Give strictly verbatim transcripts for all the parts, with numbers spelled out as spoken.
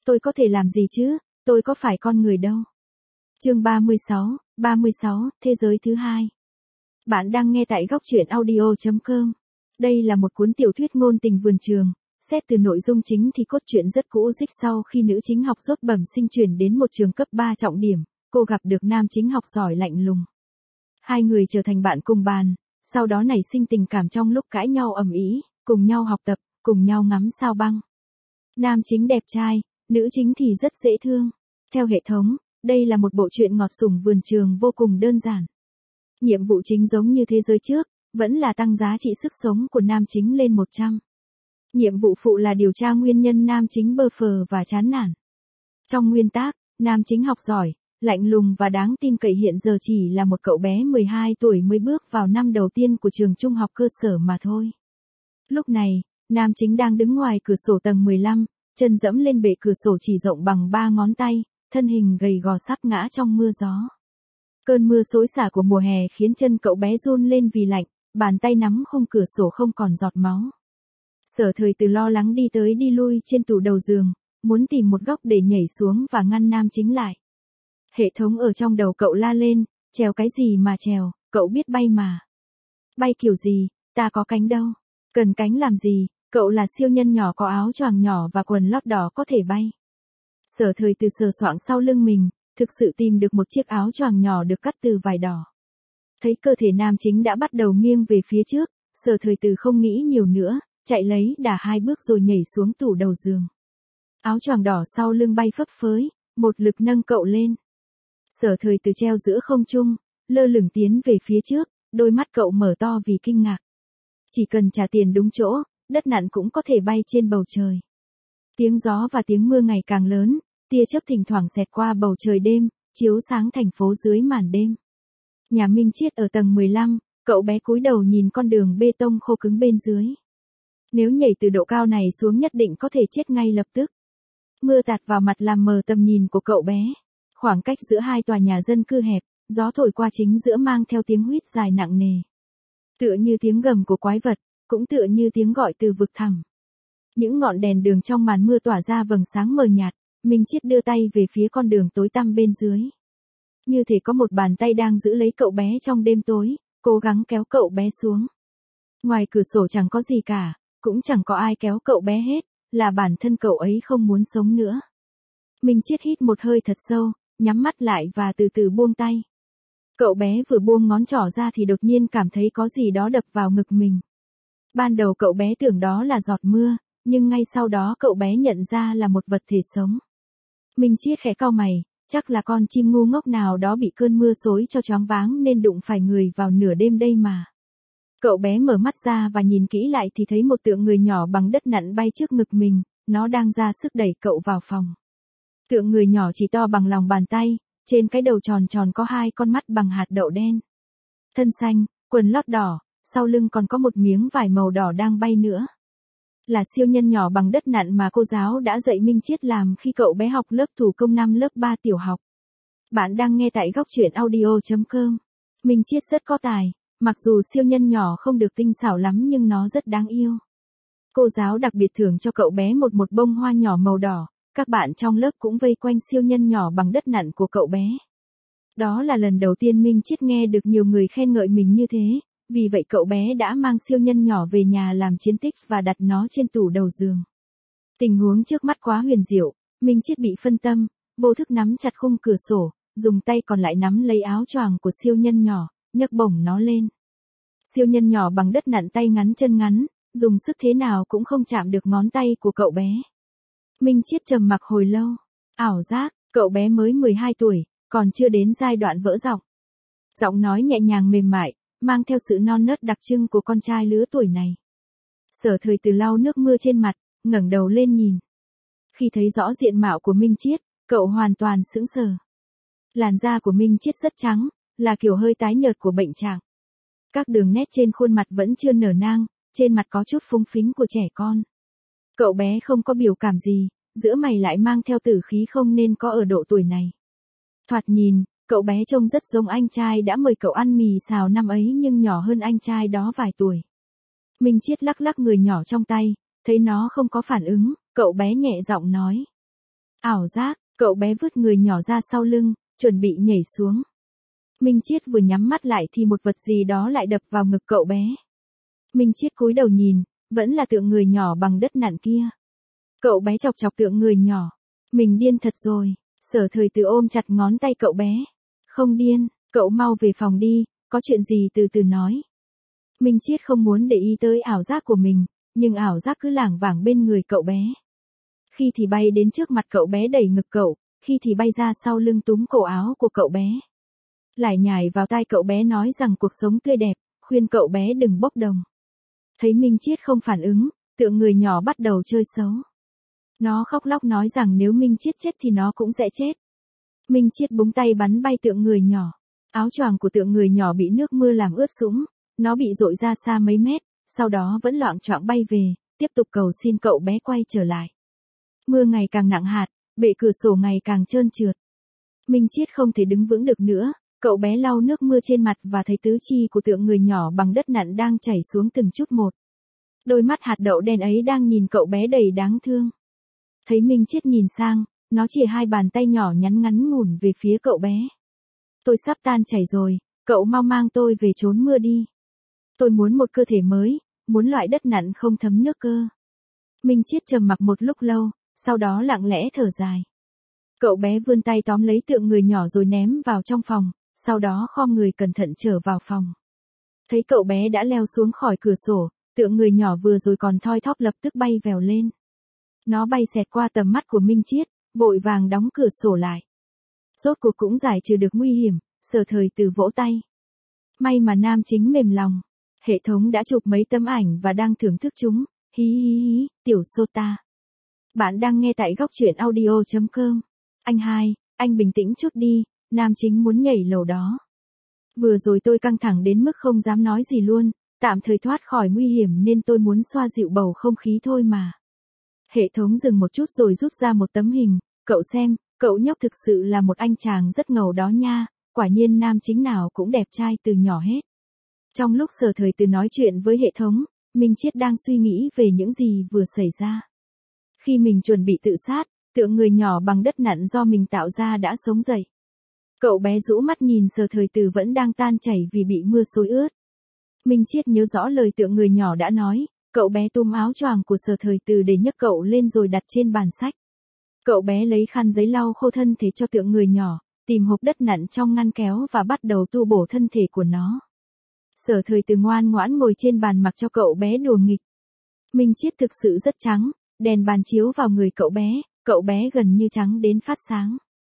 Tôi có thể làm gì chứ, tôi có phải con người đâu. Chương ba mươi sáu, ba mươi sáu, Thế giới thứ hai. Bạn đang nghe tại góc truyện audio chấm com. Đây là một cuốn tiểu thuyết ngôn tình vườn trường, xét từ nội dung chính thì cốt truyện rất cũ rích. Sau khi nữ chính học dốt bẩm sinh chuyển đến một trường cấp ba trọng điểm, cô gặp được nam chính học giỏi lạnh lùng. Hai người trở thành bạn cùng bàn, sau đó nảy sinh tình cảm trong lúc cãi nhau ầm ĩ, cùng nhau học tập, cùng nhau ngắm sao băng. Nam chính đẹp trai, nữ chính thì rất dễ thương. Theo hệ thống, đây là một bộ truyện ngọt sủng vườn trường vô cùng đơn giản. Nhiệm vụ chính giống như thế giới trước, vẫn là tăng giá trị sức sống của nam chính lên một trăm. Nhiệm vụ phụ là điều tra nguyên nhân nam chính bơ phờ và chán nản. Trong nguyên tác, nam chính học giỏi, lạnh lùng và đáng tin cậy hiện giờ chỉ là một cậu bé mười hai tuổi mới bước vào năm đầu tiên của trường trung học cơ sở mà thôi. Lúc này, nam chính đang đứng ngoài cửa sổ tầng mười lăm, chân dẫm lên bệ cửa sổ chỉ rộng bằng ba ngón tay, thân hình gầy gò sắp ngã trong mưa gió. Cơn mưa xối xả của mùa hè khiến chân cậu bé run lên vì lạnh, bàn tay nắm khung cửa sổ không còn giọt máu. Sở Thời Từ lo lắng đi tới đi lui trên tủ đầu giường, muốn tìm một góc để nhảy xuống và ngăn nam chính lại. Hệ thống ở trong đầu cậu la lên, trèo cái gì mà trèo, cậu biết bay mà. Bay kiểu gì, ta có cánh đâu. Cần cánh làm gì, cậu là siêu nhân nhỏ có áo choàng nhỏ và quần lót đỏ có thể bay. Sở Thời Từ sờ soạng sau lưng mình, thực sự tìm được một chiếc áo choàng nhỏ được cắt từ vải đỏ. Thấy cơ thể nam chính đã bắt đầu nghiêng về phía trước, Sở Thời Từ không nghĩ nhiều nữa, chạy lấy đà hai bước rồi nhảy xuống tủ đầu giường. Áo choàng đỏ sau lưng bay phấp phới, một lực nâng cậu lên. Sở Thời Từ treo giữa không trung, lơ lửng tiến về phía trước, đôi mắt cậu mở to vì kinh ngạc. Chỉ cần trả tiền đúng chỗ, đất nặn cũng có thể bay trên bầu trời. Tiếng gió và tiếng mưa ngày càng lớn, tia chớp thỉnh thoảng xẹt qua bầu trời đêm, chiếu sáng thành phố dưới màn đêm. Nhà Minh Chiết ở tầng mười lăm, cậu bé cúi đầu nhìn con đường bê tông khô cứng bên dưới. Nếu nhảy từ độ cao này xuống nhất định có thể chết ngay lập tức. Mưa tạt vào mặt làm mờ tầm nhìn của cậu bé. Khoảng cách giữa hai tòa nhà dân cư hẹp, gió thổi qua chính giữa mang theo tiếng huýt dài nặng nề. Tựa như tiếng gầm của quái vật, cũng tựa như tiếng gọi từ vực thẳm. Những ngọn đèn đường trong màn mưa tỏa ra vầng sáng mờ nhạt, Minh Chiết đưa tay về phía con đường tối tăm bên dưới. Như thể có một bàn tay đang giữ lấy cậu bé trong đêm tối, cố gắng kéo cậu bé xuống. Ngoài cửa sổ chẳng có gì cả, cũng chẳng có ai kéo cậu bé hết, là bản thân cậu ấy không muốn sống nữa. Minh Chiết hít một hơi thật sâu, nhắm mắt lại và từ từ buông tay. Cậu bé vừa buông ngón trỏ ra thì đột nhiên cảm thấy có gì đó đập vào ngực mình. Ban đầu cậu bé tưởng đó là giọt mưa, nhưng ngay sau đó cậu bé nhận ra là một vật thể sống. Minh Chiết khẽ cau mày, chắc là con chim ngu ngốc nào đó bị cơn mưa xối cho choáng váng nên đụng phải người vào nửa đêm đây mà. Cậu bé mở mắt ra và nhìn kỹ lại thì thấy một tượng người nhỏ bằng đất nặn bay trước ngực mình, nó đang ra sức đẩy cậu vào phòng. Tượng người nhỏ chỉ to bằng lòng bàn tay, trên cái đầu tròn tròn có hai con mắt bằng hạt đậu đen. Thân xanh, quần lót đỏ, sau lưng còn có một miếng vải màu đỏ đang bay nữa. Là siêu nhân nhỏ bằng đất nặn mà cô giáo đã dạy Minh Chiết làm khi cậu bé học lớp thủ công năm lớp ba tiểu học. Bạn đang nghe tại góc truyện audio chấm com. Minh Chiết rất có tài, mặc dù siêu nhân nhỏ không được tinh xảo lắm nhưng nó rất đáng yêu. Cô giáo đặc biệt thưởng cho cậu bé một một bông hoa nhỏ màu đỏ, các bạn trong lớp cũng vây quanh siêu nhân nhỏ bằng đất nặn của cậu bé. Đó là lần đầu tiên Minh Chiết nghe được nhiều người khen ngợi mình như thế. Vì vậy cậu bé đã mang siêu nhân nhỏ về nhà làm chiến tích và đặt nó trên tủ đầu giường. Tình huống trước mắt quá huyền diệu, Minh Chiết bị phân tâm, vô thức nắm chặt khung cửa sổ, dùng tay còn lại nắm lấy áo choàng của siêu nhân nhỏ, nhấc bổng nó lên. Siêu nhân nhỏ bằng đất nặn tay ngắn chân ngắn, dùng sức thế nào cũng không chạm được ngón tay của cậu bé. Minh Chiết trầm mặc hồi lâu. Ảo giác, cậu bé mới mười hai tuổi, còn chưa đến giai đoạn vỡ giọng. Giọng nói nhẹ nhàng mềm mại, mang theo sự non nớt đặc trưng của con trai lứa tuổi này. Sở Thời Từ lau nước mưa trên mặt, ngẩng đầu lên nhìn. Khi thấy rõ diện mạo của Minh Chiết, cậu hoàn toàn sững sờ. Làn da của Minh Chiết rất trắng, là kiểu hơi tái nhợt của bệnh trạng. Các đường nét trên khuôn mặt vẫn chưa nở nang, trên mặt có chút phúng phính của trẻ con. Cậu bé không có biểu cảm gì, giữa mày lại mang theo tử khí không nên có ở độ tuổi này. Thoạt nhìn, cậu bé trông rất giống anh trai đã mời cậu ăn mì xào năm ấy nhưng nhỏ hơn anh trai đó vài tuổi. Minh Chiết lắc lắc người nhỏ trong tay, thấy nó không có phản ứng, cậu bé nhẹ giọng nói. Ảo giác, cậu bé vứt người nhỏ ra sau lưng, chuẩn bị nhảy xuống. Minh Chiết vừa nhắm mắt lại thì một vật gì đó lại đập vào ngực cậu bé. Minh Chiết cúi đầu nhìn, vẫn là tượng người nhỏ bằng đất nặn kia. Cậu bé chọc chọc tượng người nhỏ. Mình điên thật rồi. Sở Thời Từ ôm chặt ngón tay cậu bé. Không điên, cậu mau về phòng đi, có chuyện gì từ từ nói. Minh Chiết không muốn để ý tới ảo giác của mình, nhưng ảo giác cứ lảng vảng bên người cậu bé. Khi thì bay đến trước mặt cậu bé đẩy ngực cậu, khi thì bay ra sau lưng túm cổ áo của cậu bé. Lại nhảy vào tai cậu bé nói rằng cuộc sống tươi đẹp, khuyên cậu bé đừng bốc đồng. Thấy Minh Chiết không phản ứng, tượng người nhỏ bắt đầu chơi xấu. Nó khóc lóc nói rằng nếu Minh Chiết chết thì nó cũng sẽ chết. Minh Chiết búng tay bắn bay tượng người nhỏ. Áo choàng của tượng người nhỏ bị nước mưa làm ướt sũng, nó bị dội ra xa mấy mét, sau đó vẫn loạng choạng bay về, tiếp tục cầu xin cậu bé quay trở lại. Mưa ngày càng nặng hạt, bệ cửa sổ ngày càng trơn trượt. Minh Chiết không thể đứng vững được nữa, cậu bé lau nước mưa trên mặt và thấy tứ chi của tượng người nhỏ bằng đất nặn đang chảy xuống từng chút một. Đôi mắt hạt đậu đen ấy đang nhìn cậu bé đầy đáng thương. Thấy Minh Chiết nhìn sang, nó chìa hai bàn tay nhỏ nhắn ngắn ngủn về phía cậu bé. Tôi sắp tan chảy rồi, cậu mau mang tôi về trốn mưa đi. Tôi muốn một cơ thể mới, muốn loại đất nặn không thấm nước cơ. Minh Chiết trầm mặc một lúc lâu, sau đó lặng lẽ thở dài. Cậu bé vươn tay tóm lấy tượng người nhỏ rồi ném vào trong phòng, sau đó khom người cẩn thận trở vào phòng. Thấy cậu bé đã leo xuống khỏi cửa sổ, tượng người nhỏ vừa rồi còn thoi thóp lập tức bay vèo lên. Nó bay xẹt qua tầm mắt của Minh Chiết, vội vàng đóng cửa sổ lại. Rốt cuộc cũng giải trừ được nguy hiểm, Sở Thời Từ vỗ tay. May mà nam chính mềm lòng. Hệ thống đã chụp mấy tấm ảnh và đang thưởng thức chúng. Hí hí hí, tiểu Sota. Bạn đang nghe tại góc truyện audio chấm com. Anh hai, anh bình tĩnh chút đi, nam chính muốn nhảy lầu đó. Vừa rồi tôi căng thẳng đến mức không dám nói gì luôn, tạm thời thoát khỏi nguy hiểm nên tôi muốn xoa dịu bầu không khí thôi mà. Hệ thống dừng một chút rồi rút ra một tấm hình, cậu xem, cậu nhóc thực sự là một anh chàng rất ngầu đó nha, quả nhiên nam chính nào cũng đẹp trai từ nhỏ hết. Trong lúc Sở Thời Từ nói chuyện với hệ thống, Minh Chiết đang suy nghĩ về những gì vừa xảy ra. Khi mình chuẩn bị tự sát, tượng người nhỏ bằng đất nặn do mình tạo ra đã sống dậy. Cậu bé rũ mắt nhìn Sở Thời Từ vẫn đang tan chảy vì bị mưa xối ướt. Minh Chiết nhớ rõ lời tượng người nhỏ đã nói, cậu bé túm áo choàng của Sở Thời Từ để nhấc cậu lên rồi đặt trên bàn sách. Cậu bé lấy khăn giấy lau khô thân thể cho tượng người nhỏ, tìm hộp đất nặn trong ngăn kéo và bắt đầu tu bổ thân thể của nó. Sở Thời Từ ngoan ngoãn ngồi trên bàn mặc cho cậu bé đùa nghịch. Minh Chiết thực sự rất trắng, đèn bàn chiếu vào người cậu bé, cậu bé gần như trắng đến phát sáng.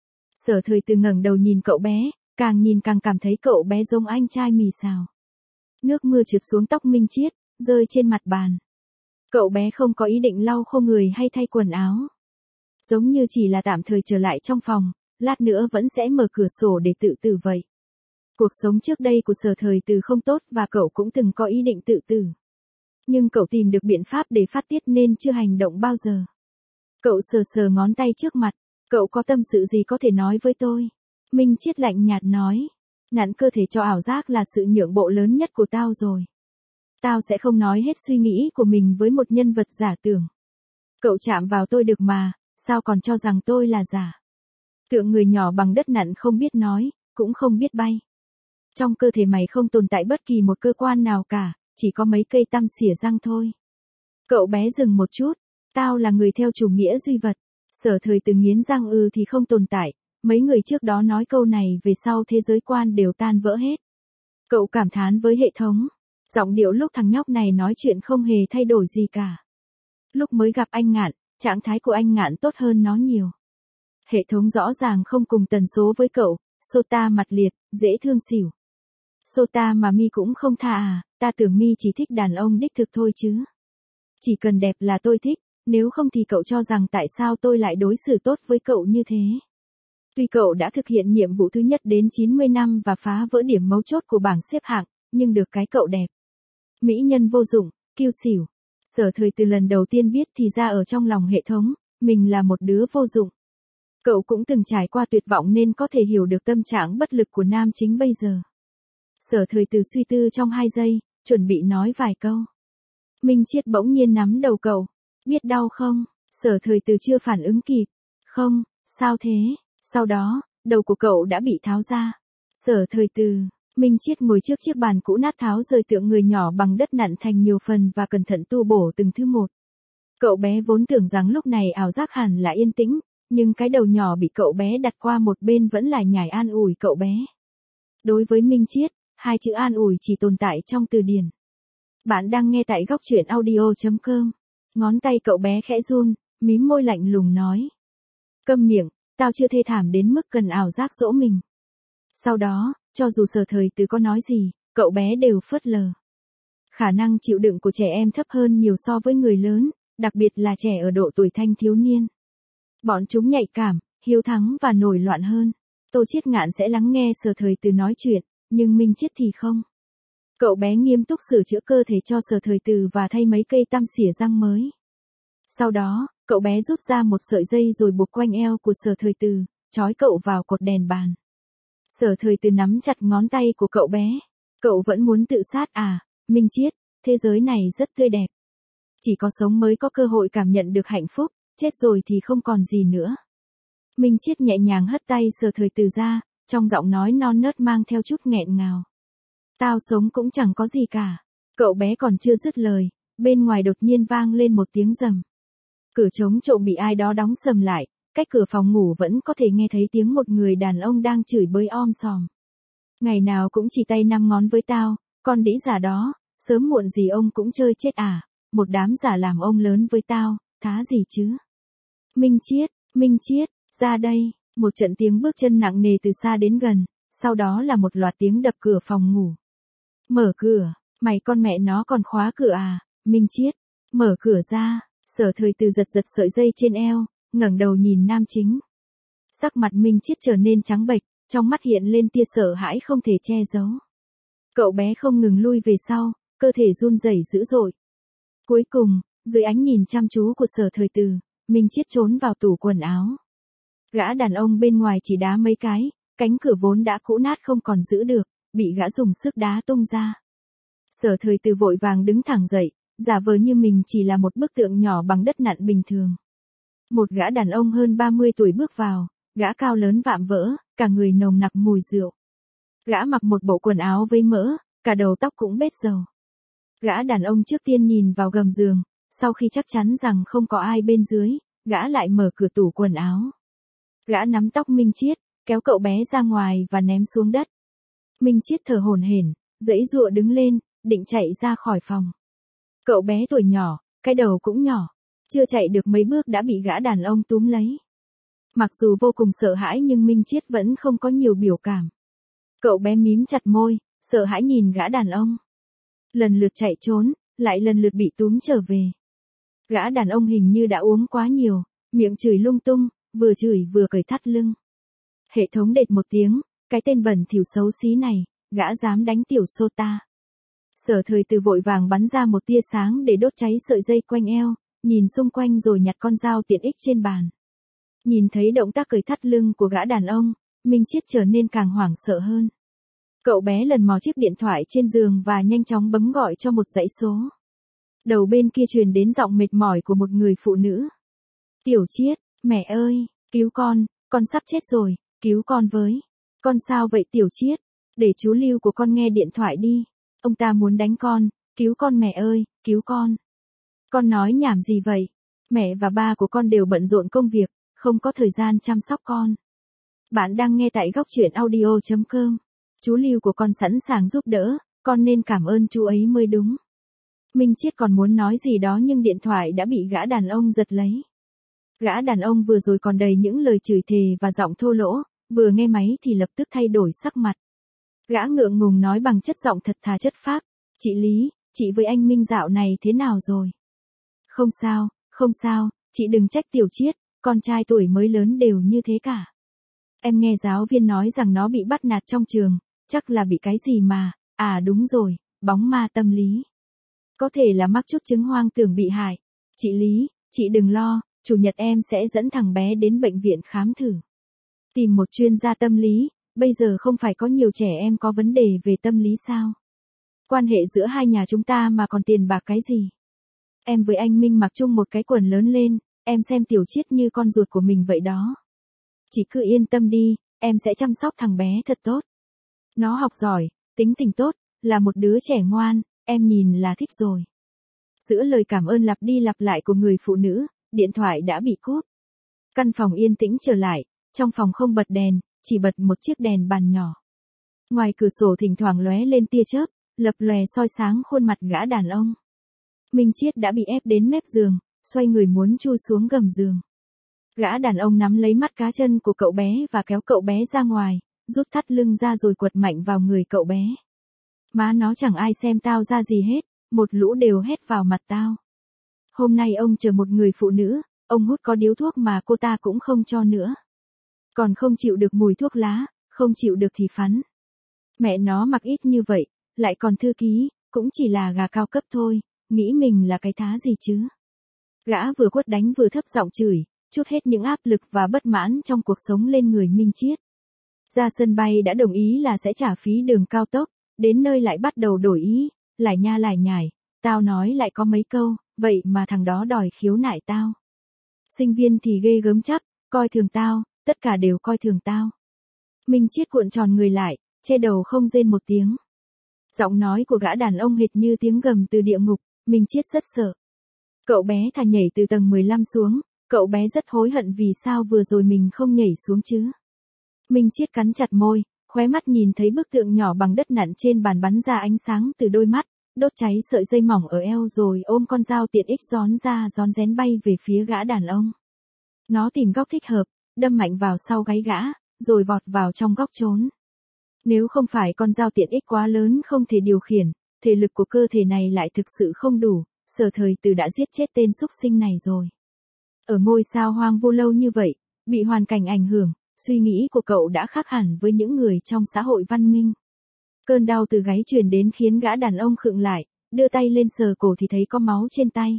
Sở Thời Từ ngẩng đầu nhìn cậu bé, càng nhìn càng cảm thấy cậu bé giống anh trai mì xào. Nước mưa trượt xuống tóc Minh Chiết, rơi trên mặt bàn. Cậu bé không có ý định lau khô người hay thay quần áo. Giống như chỉ là tạm thời trở lại trong phòng, lát nữa vẫn sẽ mở cửa sổ để tự tử vậy. Cuộc sống trước đây của Sở Thời Từ không tốt và cậu cũng từng có ý định tự tử. Nhưng cậu tìm được biện pháp để phát tiết nên chưa hành động bao giờ. Cậu sờ sờ ngón tay trước mặt, cậu có tâm sự gì có thể nói với tôi? Minh Chiết lạnh nhạt nói, nặn cơ thể cho ảo giác là sự nhượng bộ lớn nhất của tao rồi. Tao sẽ không nói hết suy nghĩ của mình với một nhân vật giả tưởng. Cậu chạm vào tôi được mà, sao còn cho rằng tôi là giả? Tượng người nhỏ bằng đất nặn không biết nói, cũng không biết bay. Trong cơ thể mày không tồn tại bất kỳ một cơ quan nào cả, chỉ có mấy cây tăm xỉa răng thôi. Cậu bé dừng một chút, tao là người theo chủ nghĩa duy vật. Sở Thời Từ nghiến răng ừ thì không tồn tại, mấy người trước đó nói câu này về sau thế giới quan đều tan vỡ hết. Cậu cảm thán với hệ thống. Giọng điệu lúc thằng nhóc này nói chuyện không hề thay đổi gì cả. Lúc mới gặp anh Ngạn, trạng thái của anh Ngạn tốt hơn nó nhiều. Hệ thống rõ ràng không cùng tần số với cậu, Sota mặt liệt, dễ thương xỉu. Sota mà mi cũng không tha à, ta tưởng mi chỉ thích đàn ông đích thực thôi chứ. Chỉ cần đẹp là tôi thích, nếu không thì cậu cho rằng tại sao tôi lại đối xử tốt với cậu như thế. Tuy cậu đã thực hiện nhiệm vụ thứ nhất đến chín mươi năm và phá vỡ điểm mấu chốt của bảng xếp hạng, nhưng được cái cậu đẹp. Mỹ nhân vô dụng, kiêu xỉu. Sở Thời Từ lần đầu tiên biết thì ra ở trong lòng hệ thống, mình là một đứa vô dụng. Cậu cũng từng trải qua tuyệt vọng nên có thể hiểu được tâm trạng bất lực của nam chính bây giờ. Sở Thời Từ suy tư trong hai giây, chuẩn bị nói vài câu. Minh Chiết bỗng nhiên nắm đầu cậu. Biết đau không? Sở Thời Từ chưa phản ứng kịp. Không, sao thế? Sau đó, đầu của cậu đã bị tháo ra. Sở Thời Từ, Minh Chiết ngồi trước chiếc bàn cũ nát tháo rời tượng người nhỏ bằng đất nặn thành nhiều phần và cẩn thận tu bổ từng thứ một. Cậu bé vốn tưởng rằng lúc này ảo giác hẳn là yên tĩnh, nhưng cái đầu nhỏ bị cậu bé đặt qua một bên vẫn lại nhải an ủi cậu bé. Đối với Minh Chiết, hai chữ an ủi chỉ tồn tại trong từ điển. Bạn đang nghe tại góc truyện audio chấm com. Ngón tay cậu bé khẽ run, mím môi lạnh lùng nói. Câm miệng, tao chưa thê thảm đến mức cần ảo giác dỗ mình. Sau đó, cho dù Sở Thời Từ có nói gì, cậu bé đều phớt lờ. Khả năng chịu đựng của trẻ em thấp hơn nhiều so với người lớn, đặc biệt là trẻ ở độ tuổi thanh thiếu niên. Bọn chúng nhạy cảm, hiếu thắng và nổi loạn hơn. Tô Chiết Ngạn sẽ lắng nghe Sở Thời Từ nói chuyện, nhưng Minh Chiết thì không. Cậu bé nghiêm túc sửa chữa cơ thể cho Sở Thời Từ và thay mấy cây tăm xỉa răng mới. Sau đó, cậu bé rút ra một sợi dây rồi buộc quanh eo của Sở Thời Từ, trói cậu vào cột đèn bàn. Sở Thời Từ nắm chặt ngón tay của cậu bé. Cậu vẫn muốn tự sát à, Minh Chiết, thế giới này rất tươi đẹp. Chỉ có sống mới có cơ hội cảm nhận được hạnh phúc, chết rồi thì không còn gì nữa. Minh Chiết nhẹ nhàng hất tay Sở Thời Từ ra, trong giọng nói non nớt mang theo chút nghẹn ngào. Tao sống cũng chẳng có gì cả. Cậu bé còn chưa dứt lời, bên ngoài đột nhiên vang lên một tiếng rầm. Cửa trống trộm bị ai đó đóng sầm lại, cách cửa phòng ngủ vẫn có thể nghe thấy tiếng một người đàn ông đang chửi bới om sòm. Ngày nào cũng chỉ tay năm ngón với tao, con đĩ giả đó, sớm muộn gì ông cũng chơi chết à, một đám giả làm ông lớn với tao, thá gì chứ. Minh Chiết, Minh Chiết, ra đây, một trận tiếng bước chân nặng nề từ xa đến gần, sau đó là một loạt tiếng đập cửa phòng ngủ. Mở cửa, mày con mẹ nó còn khóa cửa à, Minh Chiết, mở cửa ra. Sở Thời Từ giật giật sợi dây trên eo, ngẩng đầu nhìn nam chính. Sắc mặt Minh Chiết trở nên trắng bệch, trong mắt hiện lên tia sợ hãi không thể che giấu. Cậu bé không ngừng lui về sau, cơ thể run rẩy dữ dội. Cuối cùng, dưới ánh nhìn chăm chú của Sở Thời Từ, Minh Chiết trốn vào tủ quần áo. Gã đàn ông bên ngoài chỉ đá mấy cái, cánh cửa vốn đã cũ nát không còn giữ được, bị gã dùng sức đá tung ra. Sở Thời Từ vội vàng đứng thẳng dậy, giả vờ như mình chỉ là một bức tượng nhỏ bằng đất nặn bình thường. Một gã đàn ông hơn ba mươi tuổi bước vào, gã cao lớn vạm vỡ, cả người nồng nặc mùi rượu. Gã mặc một bộ quần áo với mỡ, cả đầu tóc cũng bết dầu. Gã đàn ông trước tiên nhìn vào gầm giường, sau khi chắc chắn rằng không có ai bên dưới, gã lại mở cửa tủ quần áo. Gã nắm tóc Minh Chiết, kéo cậu bé ra ngoài và ném xuống đất. Minh Chiết thở hổn hển, giãy giụa đứng lên, định chạy ra khỏi phòng. Cậu bé tuổi nhỏ, cái đầu cũng nhỏ, chưa chạy được mấy bước đã bị gã đàn ông túm lấy. Mặc dù vô cùng sợ hãi nhưng Minh Chiết vẫn không có nhiều biểu cảm. Cậu bé mím chặt môi, sợ hãi nhìn gã đàn ông. Lần lượt chạy trốn, lại lần lượt bị túm trở về. Gã đàn ông hình như đã uống quá nhiều, miệng chửi lung tung, vừa chửi vừa cởi thắt lưng. Hệ thống đệt một tiếng, cái tên bẩn thỉu xấu xí này, gã dám đánh tiểu sô ta. Sở Thời Từ vội vàng bắn ra một tia sáng để đốt cháy sợi dây quanh eo, nhìn xung quanh rồi nhặt con dao tiện ích trên bàn. Nhìn thấy động tác cởi thắt lưng của gã đàn ông, Minh Chiết trở nên càng hoảng sợ hơn. Cậu bé lần mò chiếc điện thoại trên giường và nhanh chóng bấm gọi cho một dãy số. Đầu bên kia truyền đến giọng mệt mỏi của một người phụ nữ. Tiểu Chiết, mẹ ơi, cứu con, con sắp chết rồi, cứu con với. Con sao vậy Tiểu Chiết? Để chú Lưu của con nghe điện thoại đi. Ông ta muốn đánh con, cứu con mẹ ơi, cứu con. Con nói nhảm gì vậy? Mẹ và ba của con đều bận rộn công việc, không có thời gian chăm sóc con. Bạn đang nghe tại góc truyện audio chấm com. Chú Lưu của con sẵn sàng giúp đỡ, con nên cảm ơn chú ấy mới đúng. Minh Chiết còn muốn nói gì đó nhưng điện thoại đã bị gã đàn ông giật lấy. Gã đàn ông vừa rồi còn đầy những lời chửi thề và giọng thô lỗ, vừa nghe máy thì lập tức thay đổi sắc mặt. Gã ngượng ngùng nói bằng chất giọng thật thà chất phác, chị Lý, chị với anh Minh dạo này thế nào rồi? Không sao, không sao, chị đừng trách Tiểu Chiết, con trai tuổi mới lớn đều như thế cả. Em nghe giáo viên nói rằng nó bị bắt nạt trong trường, chắc là bị cái gì mà, à đúng rồi, bóng ma tâm lý. Có thể là mắc chút chứng hoang tưởng bị hại. Chị Lý, chị đừng lo, chủ nhật em sẽ dẫn thằng bé đến bệnh viện khám thử. Tìm một chuyên gia tâm lý, bây giờ không phải có nhiều trẻ em có vấn đề về tâm lý sao? Quan hệ giữa hai nhà chúng ta mà còn tiền bạc cái gì? Em với anh Minh mặc chung một cái quần lớn lên, em xem Tiểu Chiết như con ruột của mình vậy đó. Chị cứ yên tâm đi, em sẽ chăm sóc thằng bé thật tốt. Nó học giỏi, tính tình tốt, là một đứa trẻ ngoan, em nhìn là thích rồi. Giữa lời cảm ơn lặp đi lặp lại của người phụ nữ, điện thoại đã bị cúp. Căn phòng yên tĩnh trở lại, trong phòng không bật đèn, chỉ bật một chiếc đèn bàn nhỏ. Ngoài cửa sổ thỉnh thoảng lóe lên tia chớp, lập lòe soi sáng khuôn mặt gã đàn ông. Minh Chiết đã bị ép đến mép giường, xoay người muốn chui xuống gầm giường. Gã đàn ông nắm lấy mắt cá chân của cậu bé và kéo cậu bé ra ngoài, rút thắt lưng ra rồi quật mạnh vào người cậu bé. Má nó chẳng ai xem tao ra gì hết, một lũ đều hét vào mặt tao. Hôm nay ông chờ một người phụ nữ, ông hút có điếu thuốc mà cô ta cũng không cho nữa. Còn không chịu được mùi thuốc lá, không chịu được thì phắn. Mẹ nó mặc ít như vậy, lại còn thư ký, cũng chỉ là gà cao cấp thôi, nghĩ mình là cái thá gì chứ. Gã vừa quất đánh vừa thấp giọng chửi, trút hết những áp lực và bất mãn trong cuộc sống lên người Minh Chiết. Ra sân bay đã đồng ý là sẽ trả phí đường cao tốc, đến nơi lại bắt đầu đổi ý, lại nha lại nhải, tao nói lại có mấy câu, vậy mà thằng đó đòi khiếu nại tao. Sinh viên thì ghê gớm chắc, coi thường tao, tất cả đều coi thường tao. Minh Chiết cuộn tròn người lại, che đầu không rên một tiếng. Giọng nói của gã đàn ông hệt như tiếng gầm từ địa ngục, Minh Chiết rất sợ. Cậu bé thà nhảy từ tầng mười lăm xuống, cậu bé rất hối hận vì sao vừa rồi mình không nhảy xuống chứ. Minh Chiết cắn chặt môi, khóe mắt nhìn thấy bức tượng nhỏ bằng đất nặn trên bàn bắn ra ánh sáng từ đôi mắt, đốt cháy sợi dây mỏng ở eo rồi ôm con dao tiện ích gión ra gión rén bay về phía gã đàn ông. Nó tìm góc thích hợp, đâm mạnh vào sau gáy gã, rồi vọt vào trong góc trốn. Nếu không phải con dao tiện ích quá lớn không thể điều khiển, thể lực của cơ thể này lại thực sự không đủ, Sở Thời Từ đã giết chết tên súc sinh này rồi. Ở ngôi sao hoang vu lâu như vậy, bị hoàn cảnh ảnh hưởng, suy nghĩ của cậu đã khác hẳn với những người trong xã hội văn minh. Cơn đau từ gáy truyền đến khiến gã đàn ông khựng lại, đưa tay lên sờ cổ thì thấy có máu trên tay.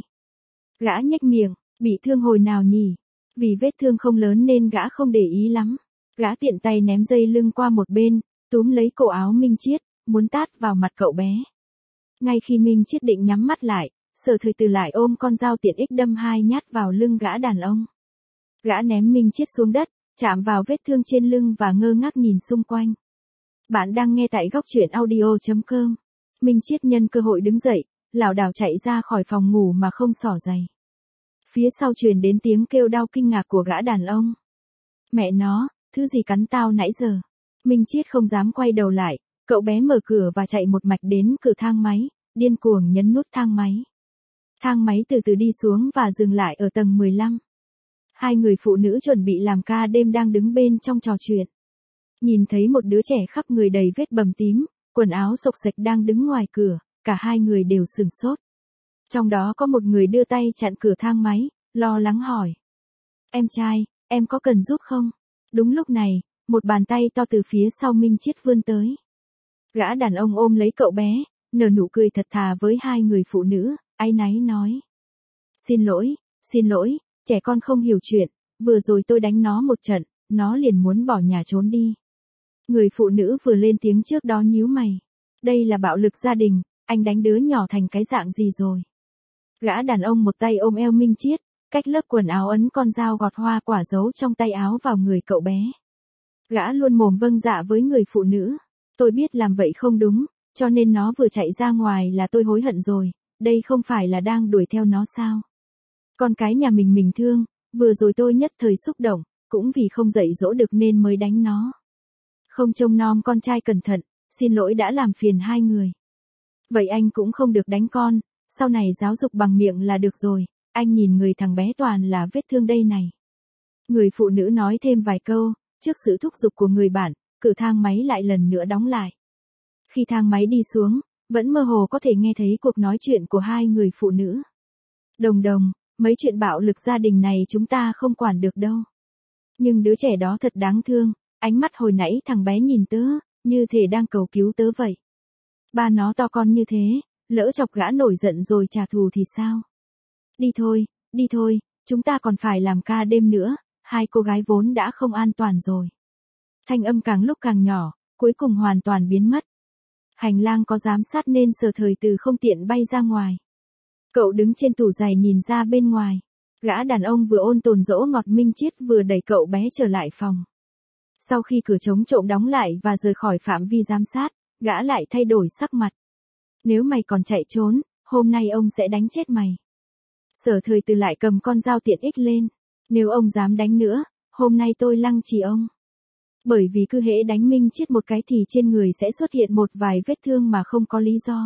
Gã nhếch miệng, bị thương hồi nào nhỉ? Vì vết thương không lớn nên gã không để ý lắm. Gã tiện tay ném dây lưng qua một bên, túm lấy cổ áo Minh Chiết, muốn tát vào mặt cậu bé. Ngay khi Minh Chiết định nhắm mắt lại, Sở Thời Từ lại ôm con dao tiện ích đâm hai nhát vào lưng gã đàn ông. Gã ném Minh Chiết xuống đất, chạm vào vết thương trên lưng và ngơ ngác nhìn xung quanh. Bạn đang nghe tại góc truyện audio chấm com. Minh Chiết nhân cơ hội đứng dậy, lảo đảo chạy ra khỏi phòng ngủ mà không xỏ giày. Phía sau truyền đến tiếng kêu đau kinh ngạc của gã đàn ông. Mẹ nó, thứ gì cắn tao nãy giờ? Minh Chiết không dám quay đầu lại, cậu bé mở cửa và chạy một mạch đến cửa thang máy, điên cuồng nhấn nút thang máy. Thang máy từ từ đi xuống và dừng lại ở tầng mười lăm. Hai người phụ nữ chuẩn bị làm ca đêm đang đứng bên trong trò chuyện. Nhìn thấy một đứa trẻ khắp người đầy vết bầm tím, quần áo xộc xệch đang đứng ngoài cửa, cả hai người đều sửng sốt. Trong đó có một người đưa tay chặn cửa thang máy, lo lắng hỏi. Em trai, em có cần giúp không? Đúng lúc này, một bàn tay to từ phía sau Minh Chiết vươn tới. Gã đàn ông ôm lấy cậu bé, nở nụ cười thật thà với hai người phụ nữ, áy náy nói. Xin lỗi, xin lỗi, trẻ con không hiểu chuyện, vừa rồi tôi đánh nó một trận, nó liền muốn bỏ nhà trốn đi. Người phụ nữ vừa lên tiếng trước đó nhíu mày. Đây là bạo lực gia đình, anh đánh đứa nhỏ thành cái dạng gì rồi? Gã đàn ông một tay ôm eo Minh Chiết, cách lớp quần áo ấn con dao gọt hoa quả giấu trong tay áo vào người cậu bé. Gã luôn mồm vâng dạ với người phụ nữ. Tôi biết làm vậy không đúng, cho nên nó vừa chạy ra ngoài là tôi hối hận rồi, đây không phải là đang đuổi theo nó sao? Con cái nhà mình mình thương, vừa rồi tôi nhất thời xúc động, cũng vì không dạy dỗ được nên mới đánh nó. Không trông nom con trai cẩn thận, xin lỗi đã làm phiền hai người. Vậy anh cũng không được đánh con, sau này giáo dục bằng miệng là được rồi, anh nhìn người thằng bé toàn là vết thương đây này. Người phụ nữ nói thêm vài câu, trước sự thúc giục của người bạn, cửa thang máy lại lần nữa đóng lại. Khi thang máy đi xuống, vẫn mơ hồ có thể nghe thấy cuộc nói chuyện của hai người phụ nữ. Đồng đồng, mấy chuyện bạo lực gia đình này chúng ta không quản được đâu. Nhưng đứa trẻ đó thật đáng thương, ánh mắt hồi nãy thằng bé nhìn tớ, như thể đang cầu cứu tớ vậy. Ba nó to con như thế, lỡ chọc gã nổi giận rồi trả thù thì sao? Đi thôi, đi thôi, chúng ta còn phải làm ca đêm nữa, hai cô gái vốn đã không an toàn rồi. Thanh âm càng lúc càng nhỏ, cuối cùng hoàn toàn biến mất. Hành lang có giám sát nên Sở Thời Từ không tiện bay ra ngoài. Cậu đứng trên tủ giày nhìn ra bên ngoài. Gã đàn ông vừa ôn tồn dỗ ngọt Minh Chiết vừa đẩy cậu bé trở lại phòng. Sau khi cửa chống trộm đóng lại và rời khỏi phạm vi giám sát, gã lại thay đổi sắc mặt. Nếu mày còn chạy trốn, hôm nay ông sẽ đánh chết mày. Sở Thời Từ lại cầm con dao tiện ích lên. Nếu ông dám đánh nữa, hôm nay tôi lăng trì ông. Bởi vì cứ hễ đánh Minh Chiết một cái thì trên người sẽ xuất hiện một vài vết thương mà không có lý do.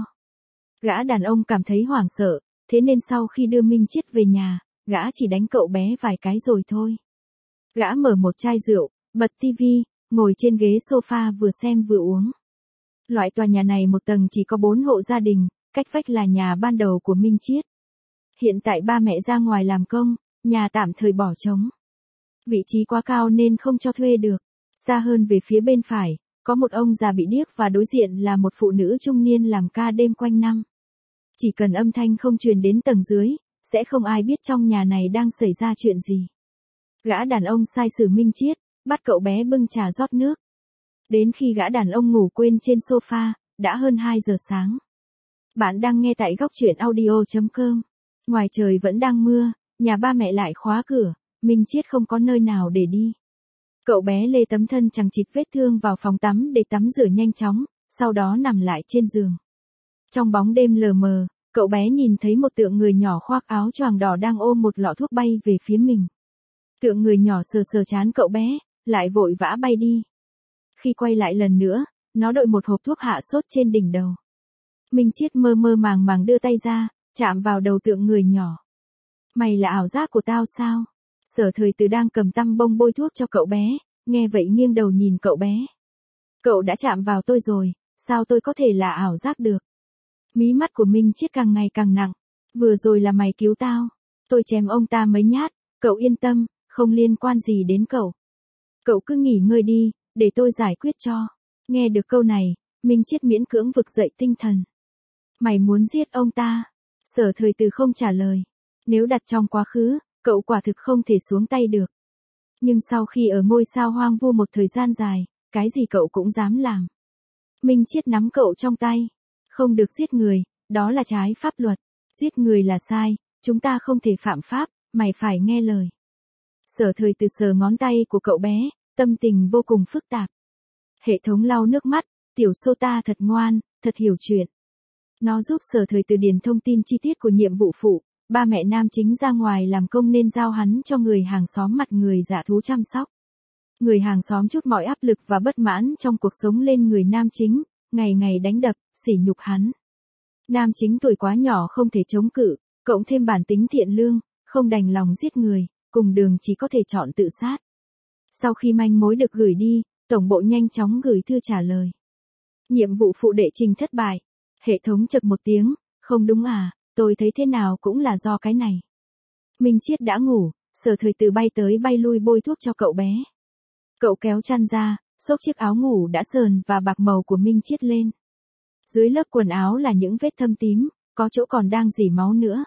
Gã đàn ông cảm thấy hoảng sợ, thế nên sau khi đưa Minh Chiết về nhà, gã chỉ đánh cậu bé vài cái rồi thôi. Gã mở một chai rượu, bật tivi, ngồi trên ghế sofa vừa xem vừa uống. Loại tòa nhà này một tầng chỉ có bốn hộ gia đình, cách vách là nhà ban đầu của Minh Chiết. Hiện tại ba mẹ ra ngoài làm công, nhà tạm thời bỏ trống. Vị trí quá cao nên không cho thuê được. Xa hơn về phía bên phải, có một ông già bị điếc và đối diện là một phụ nữ trung niên làm ca đêm quanh năm. Chỉ cần âm thanh không truyền đến tầng dưới, sẽ không ai biết trong nhà này đang xảy ra chuyện gì. Gã đàn ông sai sử Minh Chiết, bắt cậu bé bưng trà rót nước. Đến khi gã đàn ông ngủ quên trên sofa, đã hơn hai giờ sáng. Bạn đang nghe tại góc truyện audio chấm com. Ngoài trời vẫn đang mưa, nhà ba mẹ lại khóa cửa, Minh Chiết không có nơi nào để đi. Cậu bé lê tấm thân chằng chịt vết thương vào phòng tắm để tắm rửa nhanh chóng, sau đó nằm lại trên giường. Trong bóng đêm lờ mờ, cậu bé nhìn thấy một tượng người nhỏ khoác áo choàng đỏ đang ôm một lọ thuốc bay về phía mình. Tượng người nhỏ sờ sờ trán cậu bé, lại vội vã bay đi. Khi quay lại lần nữa, nó đội một hộp thuốc hạ sốt trên đỉnh đầu. Minh Chiết mơ mơ màng màng đưa tay ra, chạm vào đầu tượng người nhỏ. Mày là ảo giác của tao sao? Sở Thời Từ đang cầm tăm bông bôi thuốc cho cậu bé, nghe vậy nghiêng đầu nhìn cậu bé. Cậu đã chạm vào tôi rồi, sao tôi có thể là ảo giác được? Mí mắt của Minh Chiết càng ngày càng nặng. Vừa rồi là mày cứu tao. Tôi chém ông ta mấy nhát, cậu yên tâm, không liên quan gì đến cậu. Cậu cứ nghỉ ngơi đi, để tôi giải quyết cho. Nghe được câu này, Minh Chiết miễn cưỡng vực dậy tinh thần. Mày muốn giết ông ta? Sở Thời Từ không trả lời. Nếu đặt trong quá khứ, cậu quả thực không thể xuống tay được. Nhưng sau khi ở ngôi sao hoang vu một thời gian dài, cái gì cậu cũng dám làm. Minh Chiết nắm cậu trong tay. Không được giết người, đó là trái pháp luật. Giết người là sai, chúng ta không thể phạm pháp, mày phải nghe lời. Sở Thời Từ sờ ngón tay của cậu bé, tâm tình vô cùng phức tạp. Hệ thống lau nước mắt, tiểu Sota thật ngoan, thật hiểu chuyện. Nó giúp Sở Thời Từ điền thông tin chi tiết của nhiệm vụ phụ. Ba mẹ nam chính ra ngoài làm công nên giao hắn cho người hàng xóm mặt người dạ thú chăm sóc. Người hàng xóm trút mọi áp lực và bất mãn trong cuộc sống lên người nam chính, ngày ngày đánh đập, sỉ nhục hắn. Nam chính tuổi quá nhỏ không thể chống cự, cộng thêm bản tính thiện lương, không đành lòng giết người, cùng đường chỉ có thể chọn tự sát. Sau khi manh mối được gửi đi, tổng bộ nhanh chóng gửi thư trả lời. Nhiệm vụ phụ đệ trình thất bại. Hệ thống chậc một tiếng, không đúng à, tôi thấy thế nào cũng là do cái này. Minh Chiết đã ngủ, Sở Thời Từ bay tới bay lui bôi thuốc cho cậu bé. Cậu kéo chăn ra, xốc chiếc áo ngủ đã sờn và bạc màu của Minh Chiết lên. Dưới lớp quần áo là những vết thâm tím, có chỗ còn đang rỉ máu nữa.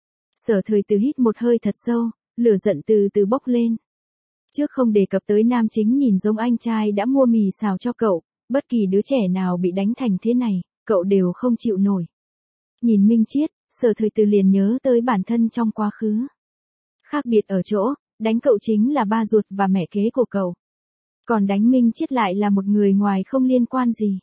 Sở Thời Từ hít một hơi thật sâu, lửa giận từ từ bốc lên. Trước không đề cập tới nam chính nhìn giống anh trai đã mua mì xào cho cậu, bất kỳ đứa trẻ nào bị đánh thành thế này, cậu đều không chịu nổi. Nhìn Minh Chiết, Sở Thời Từ liền nhớ tới bản thân trong quá khứ. Khác biệt ở chỗ, đánh cậu chính là ba ruột và mẹ kế của cậu. Còn đánh Minh Chiết lại là một người ngoài không liên quan gì.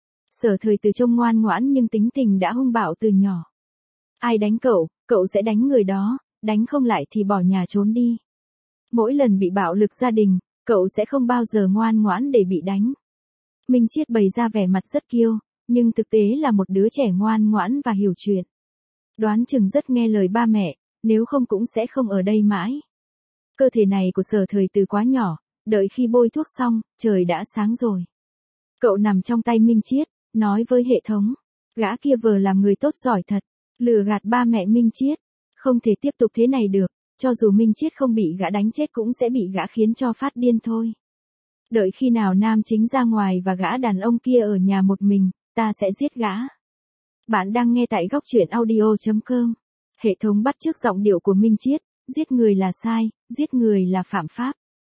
Sở Thời Từ trông ngoan ngoãn nhưng tính tình đã hung bạo từ nhỏ. Ai đánh cậu, cậu sẽ đánh người đó, đánh không lại thì bỏ nhà trốn đi. Mỗi lần bị bạo lực gia đình, cậu sẽ không bao giờ ngoan ngoãn để bị đánh. Minh Chiết bày ra vẻ mặt rất kiêu, nhưng thực tế là một đứa trẻ ngoan ngoãn và hiểu chuyện. Đoán chừng rất nghe lời ba mẹ, nếu không cũng sẽ không ở đây mãi. Cơ thể này của Sở Thời Từ quá nhỏ, đợi khi bôi thuốc xong, trời đã sáng rồi. Cậu nằm trong tay Minh Chiết, nói với hệ thống. Gã kia vờ làm người tốt giỏi thật, lừa gạt ba mẹ Minh Chiết. Không thể tiếp tục thế này được, cho dù Minh Chiết không bị gã đánh chết cũng sẽ bị gã khiến cho phát điên thôi. Đợi khi nào nam chính ra ngoài và gã đàn ông kia ở nhà một mình, ta sẽ giết gã. Bạn đang nghe tại góc truyện audio chấm com. Hệ thống bắt chước giọng điệu của Minh Chiết, giết người là sai, giết người là phạm pháp.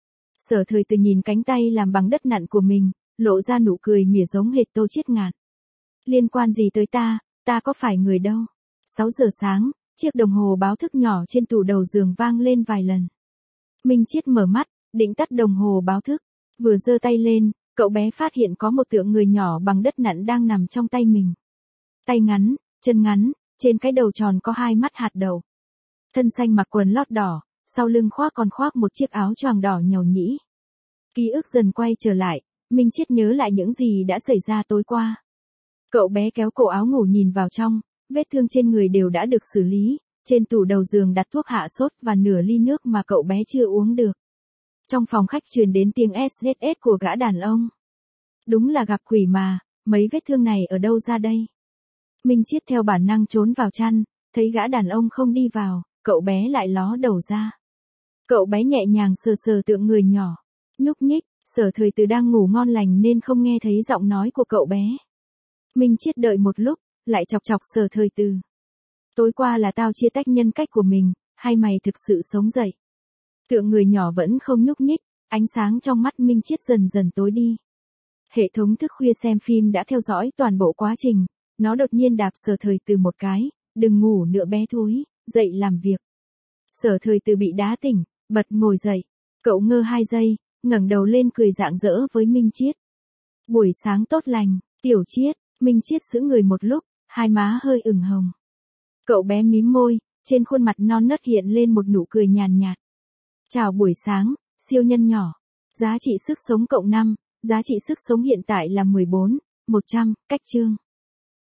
Sở Thời Từ nhìn cánh tay làm bằng đất nặn của mình, lộ ra nụ cười mỉa giống hệt Tô Chiết Ngạn. Liên quan gì tới ta, ta có phải người đâu. sáu giờ sáng, Chiếc đồng hồ báo thức nhỏ trên tủ đầu giường vang lên vài lần. Minh Chiết mở mắt, định tắt đồng hồ báo thức. Vừa giơ tay lên, cậu bé phát hiện có một tượng người nhỏ bằng đất nặn đang nằm trong tay mình. Tay ngắn, chân ngắn, trên cái đầu tròn có hai mắt hạt đậu. Thân xanh mặc quần lót đỏ, sau lưng khoác còn khoác một chiếc áo choàng đỏ nhàu nhĩ. Ký ức dần quay trở lại, Minh Chiết nhớ lại những gì đã xảy ra tối qua. Cậu bé kéo cổ áo ngủ nhìn vào trong, vết thương trên người đều đã được xử lý, trên tủ đầu giường đặt thuốc hạ sốt và nửa ly nước mà cậu bé chưa uống được. Trong phòng khách truyền đến tiếng ét ét ét của gã đàn ông. Đúng là gặp quỷ mà, mấy vết thương này ở đâu ra đây? Minh Chiết theo bản năng trốn vào chăn, thấy gã đàn ông không đi vào, cậu bé lại ló đầu ra. Cậu bé nhẹ nhàng sờ sờ tượng người nhỏ, nhúc nhích, Sở Thời Từ đang ngủ ngon lành nên không nghe thấy giọng nói của cậu bé. Minh Chiết đợi một lúc, lại chọc chọc Sở Thời Từ. Tối qua là tao chia tách nhân cách của mình, hay mày thực sự sống dậy? Tượng người nhỏ vẫn không nhúc nhích, ánh sáng trong mắt Minh Chiết dần dần tối đi. Hệ thống thức khuya xem phim đã theo dõi toàn bộ quá trình, nó đột nhiên đạp Sở Thời Từ một cái, đừng ngủ nữa bé thúi, dậy làm việc. Sở Thời Từ bị đá tỉnh, bật ngồi dậy, cậu ngơ hai giây, ngẩng đầu lên cười rạng rỡ với Minh Chiết. Buổi sáng tốt lành, Tiểu Chiết. Minh Chiết sững người một lúc, hai má hơi ửng hồng. Cậu bé mím môi, trên khuôn mặt non nớt hiện lên một nụ cười nhàn nhạt. Chào buổi sáng, siêu nhân nhỏ. Giá trị sức sống cộng năm, giá trị sức sống hiện tại là mười bốn, một trăm, cách chương.